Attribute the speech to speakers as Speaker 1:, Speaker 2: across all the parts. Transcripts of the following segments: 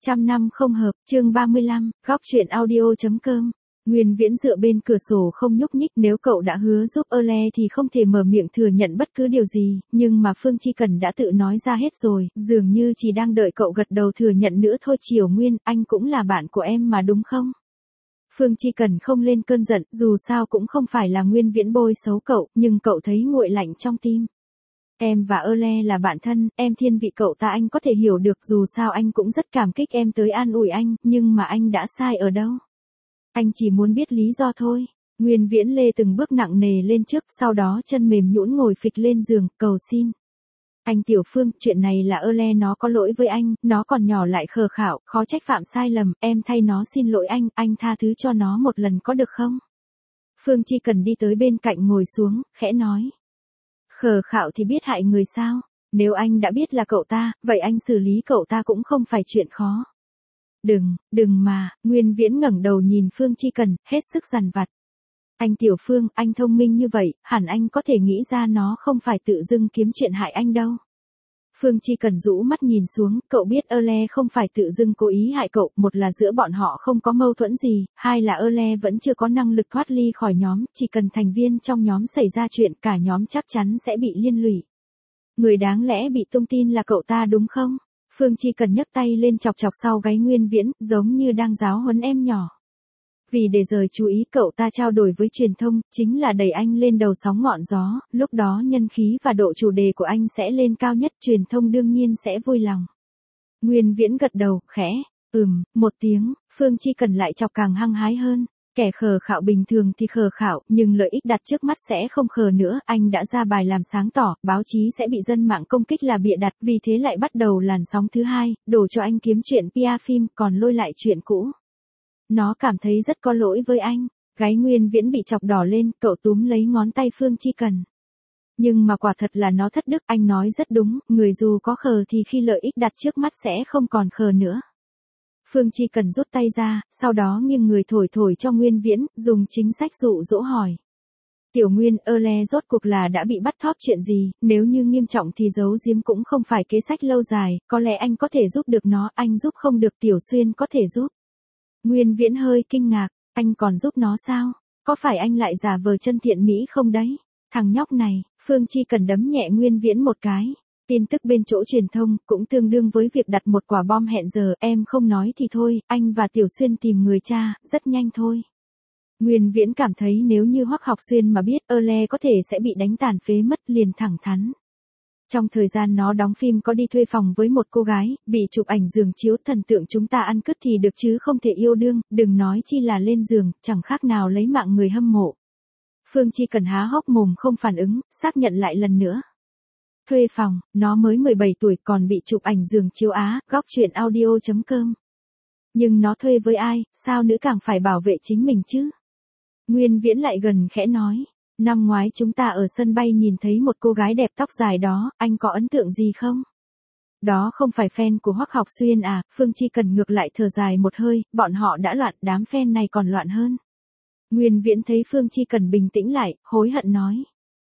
Speaker 1: Trăm năm không hợp, chương 35, góc truyện audio.com. Nguyên Viễn dựa bên cửa sổ không nhúc nhích, nếu cậu đã hứa giúp Ơ-le thì không thể mở miệng thừa nhận bất cứ điều gì, nhưng mà Phương Chi Cần đã tự nói ra hết rồi, dường như chỉ đang đợi cậu gật đầu thừa nhận nữa thôi. Triều Nguyên, anh cũng là bạn của em mà đúng không? Phương Chi Cần không lên cơn giận, dù sao cũng không phải là Nguyên Viễn bôi xấu cậu, nhưng cậu thấy nguội lạnh trong tim. Em và Ơ-le là bạn thân, em thiên vị cậu ta, anh có thể hiểu được, dù sao anh cũng rất cảm kích em tới an ủi anh, nhưng mà anh đã sai ở đâu? Anh chỉ muốn biết lý do thôi. Nguyên Viễn lê từng bước nặng nề lên trước, sau đó chân mềm nhũn ngồi phịch lên giường, cầu xin. Anh Tiểu Phương, chuyện này là Ơ-le nó có lỗi với anh, nó còn nhỏ lại khờ khạo, khó trách phạm sai lầm, em thay nó xin lỗi anh tha thứ cho nó một lần có được không? Phương Chi Cần đi tới bên cạnh ngồi xuống, khẽ nói. Khờ khạo thì biết hại người sao? Nếu anh đã biết là cậu ta, vậy anh xử lý cậu ta cũng không phải chuyện khó. Đừng mà, Nguyên Viễn ngẩng đầu nhìn Phương Chi Cần, hết sức dằn vặt. Anh Tiểu Phương, anh thông minh như vậy, hẳn anh có thể nghĩ ra nó không phải tự dưng kiếm chuyện hại anh đâu. Phương Chi Cần rũ mắt nhìn xuống, cậu biết Ơ-le không phải tự dưng cố ý hại cậu, một là giữa bọn họ không có mâu thuẫn gì, hai là Ơ-le vẫn chưa có năng lực thoát ly khỏi nhóm, chỉ cần thành viên trong nhóm xảy ra chuyện cả nhóm chắc chắn sẽ bị liên lụy. Người đáng lẽ bị tung tin là cậu ta đúng không? Phương Chi Cần nhấc tay lên chọc chọc sau gáy Nguyên Viễn, giống như đang giáo huấn em nhỏ. Vì để rời chú ý, cậu ta trao đổi với truyền thông, chính là đẩy anh lên đầu sóng ngọn gió, lúc đó nhân khí và độ chủ đề của anh sẽ lên cao nhất, truyền thông đương nhiên sẽ vui lòng. Nguyên Viễn gật đầu, khẽ, một tiếng, Phương Chi Cần lại chọc càng hăng hái hơn. Kẻ khờ khạo bình thường thì khờ khạo, nhưng lợi ích đặt trước mắt sẽ không khờ nữa, anh đã ra bài làm sáng tỏ, báo chí sẽ bị dân mạng công kích là bịa đặt, vì thế lại bắt đầu làn sóng thứ hai, đổ cho anh kiếm chuyện PR phim, còn lôi lại chuyện cũ. Nó cảm thấy rất có lỗi với anh. Gái Nguyên Viễn bị chọc đỏ lên, cậu túm lấy ngón tay Phương Chi Cần. Nhưng mà quả thật là nó thất đức, anh nói rất đúng, người dù có khờ thì khi lợi ích đặt trước mắt sẽ không còn khờ nữa. Phương Chi Cần rút tay ra, sau đó nghiêng người thổi thổi cho Nguyên Viễn, dùng chính sách dụ dỗ hỏi. Tiểu Nguyên, Ơ-le rốt cuộc là đã bị bắt thóp chuyện gì, nếu như nghiêm trọng thì giấu giếm cũng không phải kế sách lâu dài, có lẽ anh có thể giúp được nó, anh giúp không được Tiểu Xuyên có thể giúp. Nguyên Viễn hơi kinh ngạc, anh còn giúp nó sao? Có phải anh lại giả vờ chân thiện mỹ không đấy? Thằng nhóc này, Phương Chi Cần đấm nhẹ Nguyên Viễn một cái. Tin tức bên chỗ truyền thông cũng tương đương với việc đặt một quả bom hẹn giờ, em không nói thì thôi, anh và Tiểu Xuyên tìm người cha, rất nhanh thôi. Nguyên Viễn cảm thấy nếu như Hoắc Học Xuyên mà biết Ơ-le có thể sẽ bị đánh tàn phế mất, liền thẳng thắn. Trong thời gian nó đóng phim có đi thuê phòng với một cô gái, bị chụp ảnh giường chiếu, thần tượng chúng ta ăn cứt thì được chứ không thể yêu đương, đừng nói chi là lên giường, chẳng khác nào lấy mạng người hâm mộ. Phương Chi Cần há hốc mồm không phản ứng, xác nhận lại lần nữa. Thuê phòng, nó mới 17 tuổi còn bị chụp ảnh giường chiếu á, góc truyện audio.com. Nhưng nó thuê với ai, sao nữ càng phải bảo vệ chính mình chứ? Nguyên Viễn lại gần khẽ nói. Năm ngoái chúng ta ở sân bay nhìn thấy một cô gái đẹp tóc dài đó, anh có ấn tượng gì không? Đó không phải fan của Hoắc Học Xuyên à? Phương Chi Cần ngược lại thở dài một hơi, bọn họ đã loạn, đám fan này còn loạn hơn. Nguyên Viễn thấy Phương Chi Cần bình tĩnh lại, hối hận nói.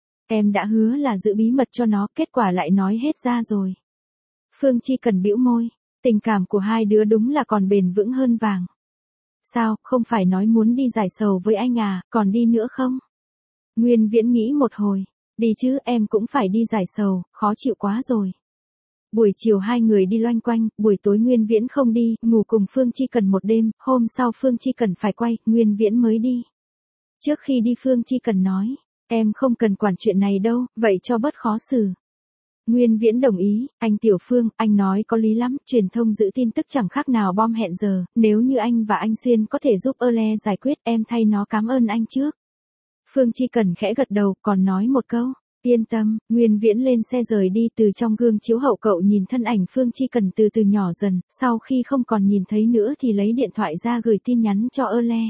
Speaker 1: Em đã hứa là giữ bí mật cho nó, kết quả lại nói hết ra rồi. Phương Chi Cần bĩu môi, tình cảm của hai đứa đúng là còn bền vững hơn vàng. Sao, không phải nói muốn đi giải sầu với anh à, còn đi nữa không? Nguyên Viễn nghĩ một hồi, đi chứ, em cũng phải đi giải sầu, khó chịu quá rồi. Buổi chiều hai người đi loanh quanh, buổi tối Nguyên Viễn không đi, ngủ cùng Phương Chi Cần một đêm, hôm sau Phương Chi Cần phải quay, Nguyên Viễn mới đi. Trước khi đi Phương Chi Cần nói, em không cần quản chuyện này đâu, vậy cho bớt khó xử. Nguyên Viễn đồng ý, anh Tiểu Phương, anh nói có lý lắm, truyền thông giữ tin tức chẳng khác nào bom hẹn giờ, nếu như anh và anh Xuyên có thể giúp Ơ-le giải quyết, em thay nó cảm ơn anh trước. Phương Chi Cần khẽ gật đầu, còn nói một câu, yên tâm. Nguyên Viễn lên xe rời đi, từ trong gương chiếu hậu cậu nhìn thân ảnh Phương Chi Cần từ từ nhỏ dần, sau khi không còn nhìn thấy nữa thì lấy điện thoại ra gửi tin nhắn cho Ơ-le.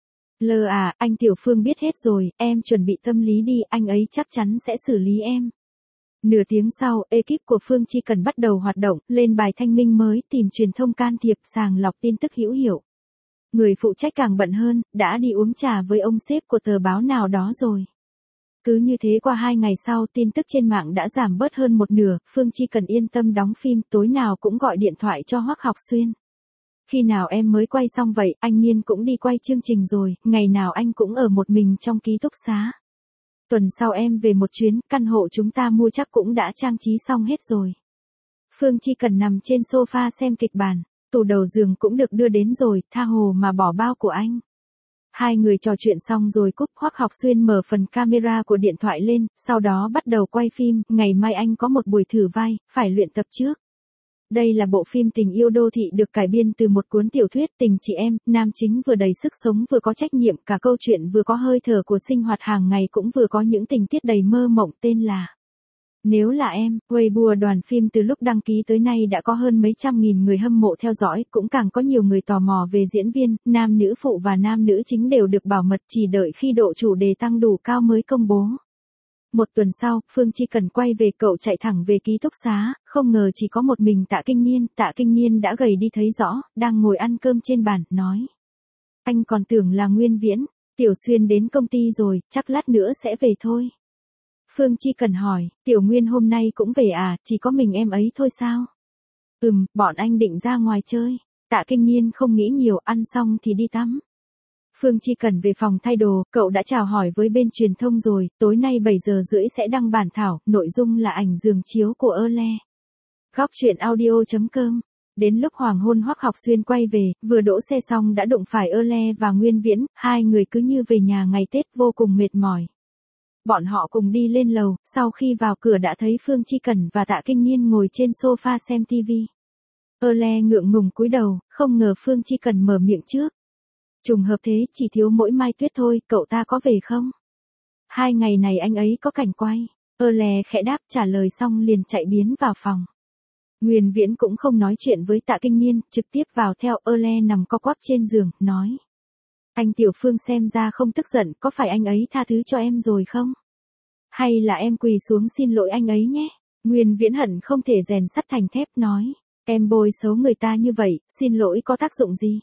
Speaker 1: Lờ à, anh Tiểu Phương biết hết rồi, em chuẩn bị tâm lý đi, anh ấy chắc chắn sẽ xử lý em. Nửa tiếng sau, ekip của Phương Chi Cần bắt đầu hoạt động, lên bài thanh minh mới, tìm truyền thông can thiệp, sàng lọc tin tức hữu hiệu. Người phụ trách càng bận hơn, đã đi uống trà với ông sếp của tờ báo nào đó rồi. Cứ như thế qua 2 ngày sau, tin tức trên mạng đã giảm bớt hơn một nửa, Phương Chi Cần yên tâm đóng phim, tối nào cũng gọi điện thoại cho Hoắc Học Xuyên. Khi nào em mới quay xong vậy, anh Niên cũng đi quay chương trình rồi, ngày nào anh cũng ở một mình trong ký túc xá. Tuần sau em về một chuyến, căn hộ chúng ta mua chắc cũng đã trang trí xong hết rồi. Phương Chi Cần nằm trên sofa xem kịch bản, tủ đầu giường cũng được đưa đến rồi, tha hồ mà bỏ bao của anh. Hai người trò chuyện xong rồi cúp. Hoắc Học Xuyên mở phần camera của điện thoại lên, sau đó bắt đầu quay phim, ngày mai anh có một buổi thử vai, phải luyện tập trước. Đây là bộ phim tình yêu đô thị được cải biên từ một cuốn tiểu thuyết tình chị em, nam chính vừa đầy sức sống vừa có trách nhiệm, cả câu chuyện vừa có hơi thở của sinh hoạt hàng ngày cũng vừa có những tình tiết đầy mơ mộng, tên là Nếu Là Em. Weibo đoàn phim từ lúc đăng ký tới nay đã có hơn mấy trăm nghìn người hâm mộ theo dõi, cũng càng có nhiều người tò mò về diễn viên, nam nữ phụ và nam nữ chính đều được bảo mật, chỉ đợi khi độ chủ đề tăng đủ cao mới công bố. Một tuần sau, Phương Chi Cần quay về, cậu chạy thẳng về ký túc xá, không ngờ chỉ có một mình Tạ Kinh Niên đã gầy đi thấy rõ, đang ngồi ăn cơm trên bàn, nói. Anh còn tưởng là Nguyên Viễn, Tiểu Xuyên đến công ty rồi, chắc lát nữa sẽ về thôi. Phương Chi Cần hỏi, Tiểu Nguyên hôm nay cũng về à, chỉ có mình em ấy thôi sao? Bọn anh định ra ngoài chơi. Tạ Kinh Niên không nghĩ nhiều, ăn xong thì đi tắm. Phương Chi Cần về phòng thay đồ, cậu đã chào hỏi với bên truyền thông rồi, tối nay 7 giờ rưỡi sẽ đăng bản thảo, nội dung là ảnh giường chiếu của Erle. Góc truyện audio.com. Đến lúc hoàng hôn Hoắc Học Xuyên quay về, vừa đỗ xe xong đã đụng phải Erle và Nguyên Viễn, hai người cứ như về nhà ngày Tết, vô cùng mệt mỏi. Bọn họ cùng đi lên lầu, sau khi vào cửa đã thấy Phương Chi Cần và Tạ Kinh Niên ngồi trên sofa xem TV. Erle ngượng ngùng cúi đầu, không ngờ Phương Chi Cần mở miệng trước. Trùng hợp thế, chỉ thiếu mỗi Mai Tuyết thôi, cậu ta có về không? 2 ngày này anh ấy có cảnh quay. Erle khẽ đáp, trả lời xong liền chạy biến vào phòng. Nguyên Viễn cũng không nói chuyện với Tạ Kinh Niên, trực tiếp vào theo. Erle nằm co quắp trên giường, nói. Anh Tiểu Phương xem ra không tức giận, có phải anh ấy tha thứ cho em rồi không? Hay là em quỳ xuống xin lỗi anh ấy nhé? Nguyên Viễn hận không thể rèn sắt thành thép, nói. Em bôi xấu người ta như vậy, xin lỗi có tác dụng gì?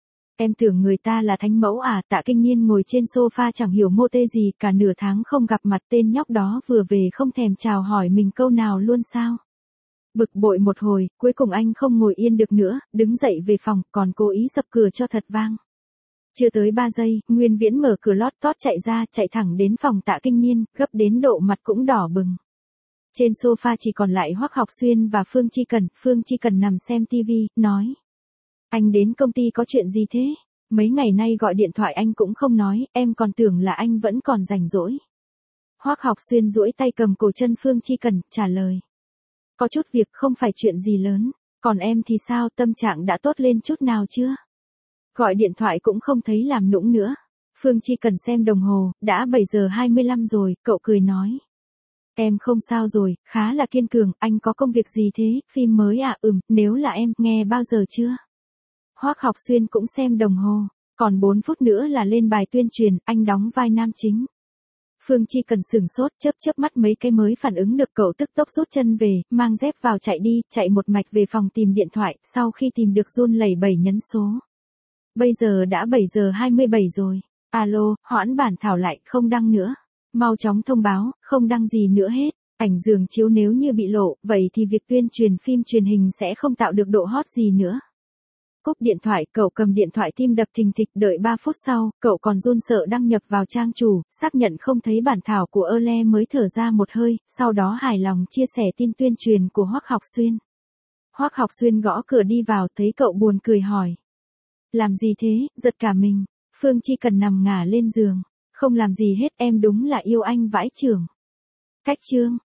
Speaker 1: Em tưởng người ta là thánh mẫu à? Tạ Kinh Niên ngồi trên sofa chẳng hiểu mô tê gì, cả nửa tháng không gặp mặt tên nhóc đó vừa về không thèm chào hỏi mình câu nào luôn sao? Bực bội một hồi, cuối cùng anh không ngồi yên được nữa, đứng dậy về phòng, còn cố ý sập cửa cho thật vang. Chưa tới 3 giây, Nguyên Viễn mở cửa lót tót chạy ra, chạy thẳng đến phòng Tạ Kinh Niên, gấp đến độ mặt cũng đỏ bừng. Trên sofa chỉ còn lại Hoắc Học Xuyên và Phương Chi Cần. Phương Chi Cần nằm xem TV, nói. Anh đến công ty có chuyện gì thế? Mấy ngày nay gọi điện thoại anh cũng không nói, em còn tưởng là anh vẫn còn rảnh rỗi. Hoắc Học Xuyên duỗi tay cầm cổ chân Phương Chi Cần, trả lời. Có chút việc, không phải chuyện gì lớn. Còn em thì sao, tâm trạng đã tốt lên chút nào chưa? Gọi điện thoại cũng không thấy làm nũng nữa. Phương Chi Cần xem đồng hồ, đã 7 giờ 25 rồi, cậu cười nói. Em không sao rồi, khá là kiên cường, anh có công việc gì thế, phim mới à? Nếu là em, nghe bao giờ chưa? Hoắc Học Xuyên cũng xem đồng hồ, còn 4 phút nữa là lên bài tuyên truyền, anh đóng vai nam chính. Phương Chi Cần sửng sốt, chớp mắt mấy cái mới phản ứng được, cậu tức tốc rút chân về, mang dép vào chạy đi, chạy một mạch về phòng tìm điện thoại, sau khi tìm được run lẩy bẩy nhấn số. Bây giờ đã 7 giờ 27 rồi. Alo, hoãn bản thảo lại, không đăng nữa. Mau chóng thông báo, không đăng gì nữa hết. Ảnh giường chiếu nếu như bị lộ, vậy thì việc tuyên truyền phim truyền hình sẽ không tạo được độ hot gì nữa. Cúp điện thoại, cậu cầm điện thoại tim đập thình thịch, đợi 3 phút sau, cậu còn run sợ đăng nhập vào trang chủ, xác nhận không thấy bản thảo của Erle mới thở ra một hơi, sau đó hài lòng chia sẻ tin tuyên truyền của Hoắc Học Xuyên. Hoắc Học Xuyên gõ cửa đi vào, thấy cậu buồn cười hỏi. Làm gì thế, giật cả mình. Phương Chi Cần nằm ngả lên giường. Không làm gì hết, em đúng là yêu anh vãi chưởng. Cách chương.